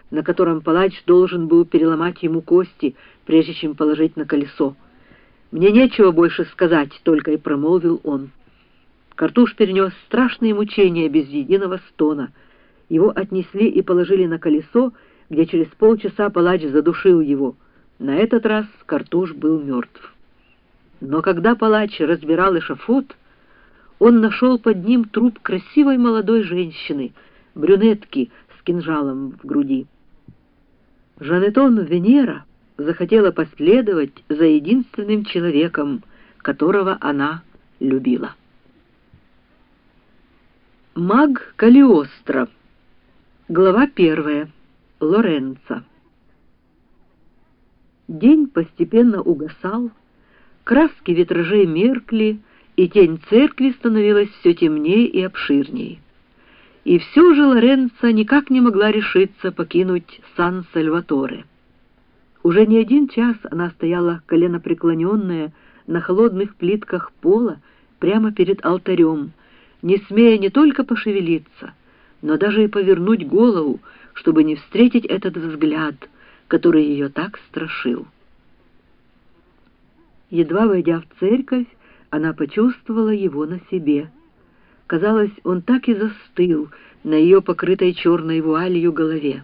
на котором палач должен был переломать ему кости, прежде чем положить на колесо. «Мне нечего больше сказать», — только и промолвил он. Картуш перенес страшные мучения без единого стона. Его отнесли и положили на колесо, где через полчаса палач задушил его. На этот раз Картуш был мертв. Но когда палач разбирал эшафот, он нашел под ним труп красивой молодой женщины, брюнетки с кинжалом в груди. Жанетон Венера захотела последовать за единственным человеком, которого она любила. Маг Калиостро. Глава 1. Лоренцо. День постепенно угасал, краски витражей меркли, и тень церкви становилась все темнее и обширнее. И все же Лоренцо никак не могла решиться покинуть Сан-Сальваторе. Уже не один час она стояла коленопреклоненная на холодных плитках пола прямо перед алтарем, не смея не только пошевелиться, но даже и повернуть голову, чтобы не встретить этот взгляд, который ее так страшил. Едва войдя в церковь, она почувствовала его на себе. Казалось, он так и застыл на ее покрытой черной вуалью голове.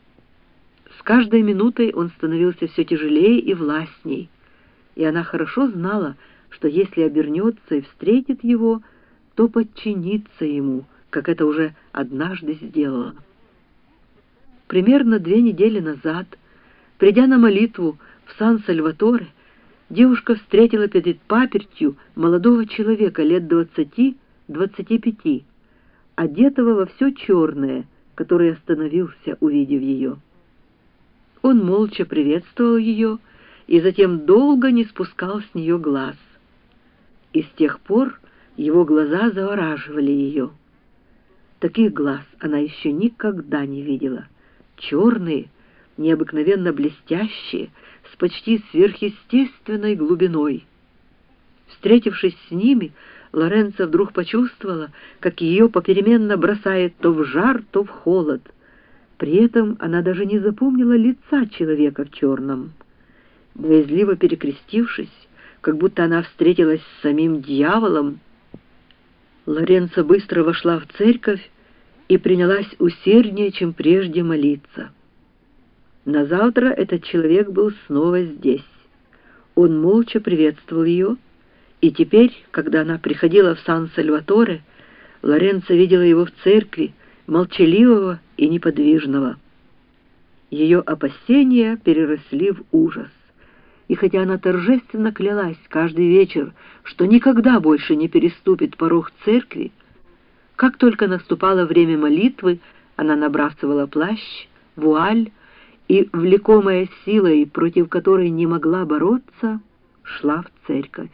С каждой минутой он становился все тяжелее и властней, и она хорошо знала, что если обернется и встретит его, то подчинится ему, как это уже однажды сделала. Примерно 2 недели назад, придя на молитву в Сан-Сальваторе, девушка встретила перед папертью молодого человека лет 20-25, одетого во все черное, который остановился, увидев ее. Он молча приветствовал ее и затем долго не спускал с нее глаз. И с тех пор его глаза завораживали ее. Таких глаз она еще никогда не видела. Черные, необыкновенно блестящие, с почти сверхъестественной глубиной. Встретившись с ними, Лоренцо вдруг почувствовала, как ее попеременно бросает то в жар, то в холод. При этом она даже не запомнила лица человека в черном. Боязливо перекрестившись, как будто она встретилась с самим дьяволом, Лоренцо быстро вошла в церковь и принялась усерднее, чем прежде, молиться. На завтра этот человек был снова здесь. Он молча приветствовал ее, и теперь, когда она приходила в Сан-Сальваторе, Лоренцо видела его в церкви, молчаливого и неподвижного. Ее опасения переросли в ужас. И хотя она торжественно клялась каждый вечер, что никогда больше не переступит порог церкви, как только наступало время молитвы, она набрасывала плащ, вуаль и, влекомая силой, против которой не могла бороться, шла в церковь.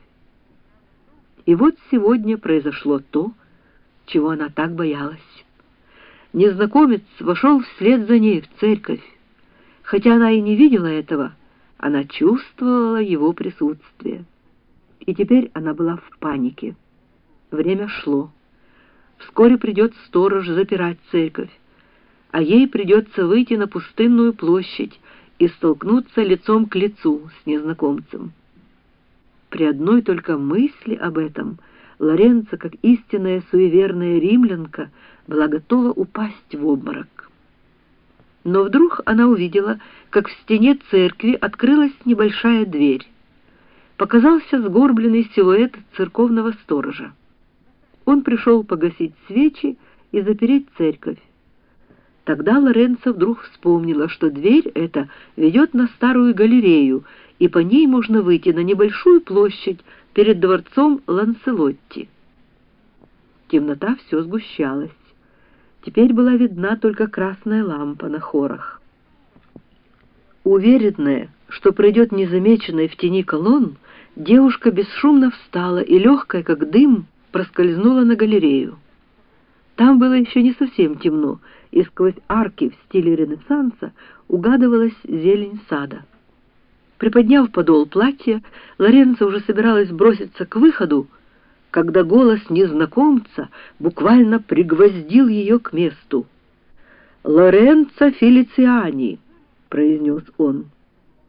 И вот сегодня произошло то, чего она так боялась. Незнакомец вошел вслед за ней в церковь. Хотя она и не видела этого, она чувствовала его присутствие. И теперь она была в панике. Время шло. Вскоре придет сторож запирать церковь, а ей придется выйти на пустынную площадь и столкнуться лицом к лицу с незнакомцем. При одной только мысли об этом Лоренцо, как истинная суеверная римлянка, была готова упасть в обморок. Но вдруг она увидела, как в стене церкви открылась небольшая дверь. Показался сгорбленный силуэт церковного сторожа. Он пришел погасить свечи и запереть церковь. Тогда Лоренцо вдруг вспомнила, что дверь эта ведет на старую галерею, и по ней можно выйти на небольшую площадь перед дворцом Ланселотти. Темнота все сгущалась. Теперь была видна только красная лампа на хорах. Уверенная, что пройдет незамеченной в тени колонн, девушка бесшумно встала и, легкая как дым, проскользнула на галерею. Там было еще не совсем темно, и сквозь арки в стиле Ренессанса угадывалась зелень сада. Приподняв подол платья, Лоренцо уже собиралась броситься к выходу, когда голос незнакомца буквально пригвоздил ее к месту. «Лоренцо Фелициани», — произнес он.